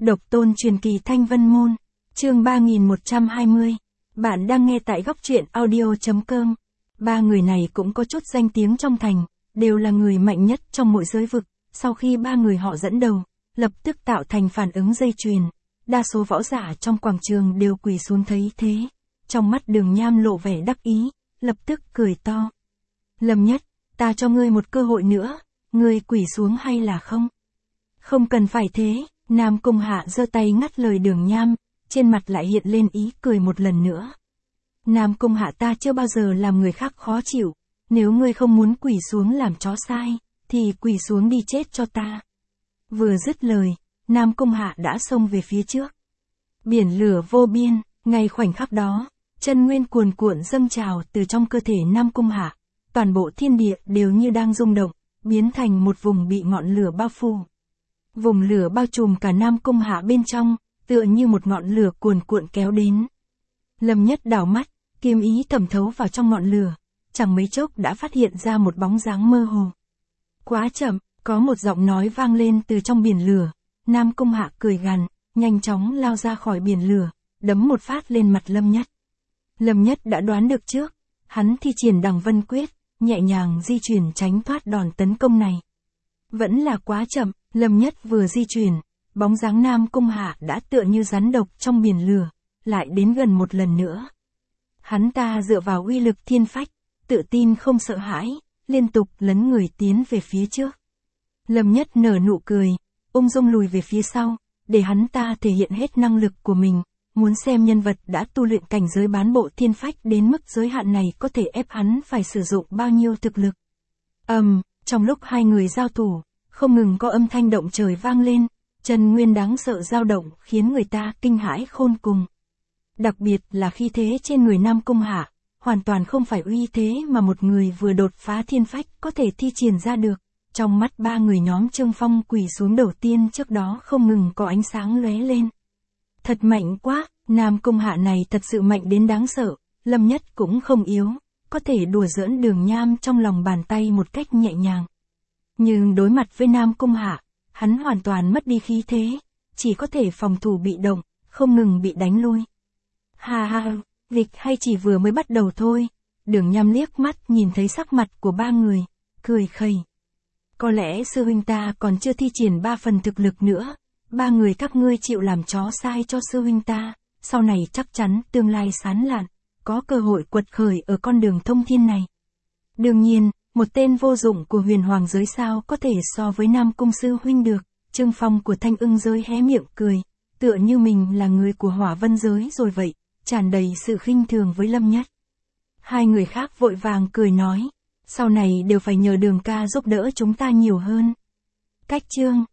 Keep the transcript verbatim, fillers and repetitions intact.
Độc tôn truyền kỳ Thanh Vân Môn, chương ba nghìn một trăm hai mươi. Bạn đang nghe tại góc truyện audio.com. Ba người này cũng có chút danh tiếng trong thành, đều là người mạnh nhất trong mọi giới vực. Sau khi ba người họ dẫn đầu, lập tức tạo thành phản ứng dây chuyền. Đa số võ giả trong quảng trường đều quỳ xuống thấy thế. Trong mắt Đường Nham lộ vẻ đắc ý, lập tức cười to. Lâm Nhất, ta cho ngươi một cơ hội nữa, ngươi quỳ xuống hay là không? Không cần phải thế. Nam Cung Hạ giơ tay ngắt lời Đường Nham, trên mặt lại hiện lên ý cười một lần nữa. Nam Cung Hạ, ta chưa bao giờ làm người khác khó chịu, nếu ngươi không muốn quỳ xuống làm chó sai, thì quỳ xuống đi chết cho ta. Vừa dứt lời, Nam Cung Hạ đã xông về phía trước. Biển lửa vô biên, ngay khoảnh khắc đó, chân nguyên cuồn cuộn dâng trào từ trong cơ thể Nam Cung Hạ, toàn bộ thiên địa đều như đang rung động, biến thành một vùng bị ngọn lửa bao phủ. Vùng lửa bao trùm cả Nam Cung Hạ bên trong, tựa như một ngọn lửa cuồn cuộn kéo đến. Lâm Nhất đảo mắt, kiếm ý thẩm thấu vào trong ngọn lửa, chẳng mấy chốc đã phát hiện ra một bóng dáng mơ hồ. Quá chậm, có một giọng nói vang lên từ trong biển lửa. Nam Cung Hạ cười gằn, nhanh chóng lao ra khỏi biển lửa, đấm một phát lên mặt Lâm Nhất. Lâm Nhất đã đoán được trước, hắn thi triển Đằng Vân Quyết, nhẹ nhàng di chuyển tránh thoát đòn tấn công này. Vẫn là quá chậm. Lâm Nhất vừa di chuyển, bóng dáng Nam Cung Hạ đã tựa như rắn độc trong biển lửa, lại đến gần một lần nữa. Hắn ta dựa vào uy lực thiên phách, tự tin không sợ hãi, liên tục lấn người tiến về phía trước. Lâm Nhất nở nụ cười, ung dung lùi về phía sau, để hắn ta thể hiện hết năng lực của mình, muốn xem nhân vật đã tu luyện cảnh giới bán bộ thiên phách đến mức giới hạn này có thể ép hắn phải sử dụng bao nhiêu thực lực. Ầm, um, trong lúc hai người giao thủ, không ngừng có âm thanh động trời vang lên, chân nguyên đáng sợ dao động khiến người ta kinh hãi khôn cùng. Đặc biệt là khí thế trên người Nam Cung Hạ, hoàn toàn không phải uy thế mà một người vừa đột phá thiên phách có thể thi triển ra được. Trong mắt ba người nhóm Trương Phong quỳ xuống đầu tiên trước đó không ngừng có ánh sáng lóe lên. Thật mạnh quá, Nam Cung Hạ này thật sự mạnh đến đáng sợ, Lâm Nhất cũng không yếu, có thể đùa giỡn Đường Nham trong lòng bàn tay một cách nhẹ nhàng. Nhưng đối mặt với Nam Cung Hạ, hắn hoàn toàn mất đi khí thế, chỉ có thể phòng thủ bị động, không ngừng bị đánh lui. Ha ha, việc hay chỉ vừa mới bắt đầu thôi. Đường Nham liếc mắt nhìn thấy sắc mặt của ba người, cười khẩy. Có lẽ sư huynh ta còn chưa thi triển ba phần thực lực nữa, ba người các ngươi chịu làm chó sai cho sư huynh ta, sau này chắc chắn tương lai sáng lạn, có cơ hội quật khởi ở con đường thông thiên này. Đương nhiên, một tên vô dụng của huyền hoàng giới sao có thể so với Nam Cung sư huynh được. Trương Phong của Thanh Ưng giới hé miệng cười, tựa như mình là người của Hỏa Vân giới rồi vậy, tràn đầy sự khinh thường với Lâm Nhất. Hai người khác vội vàng cười nói, sau này đều phải nhờ Đường ca giúp đỡ chúng ta nhiều hơn. Cách chương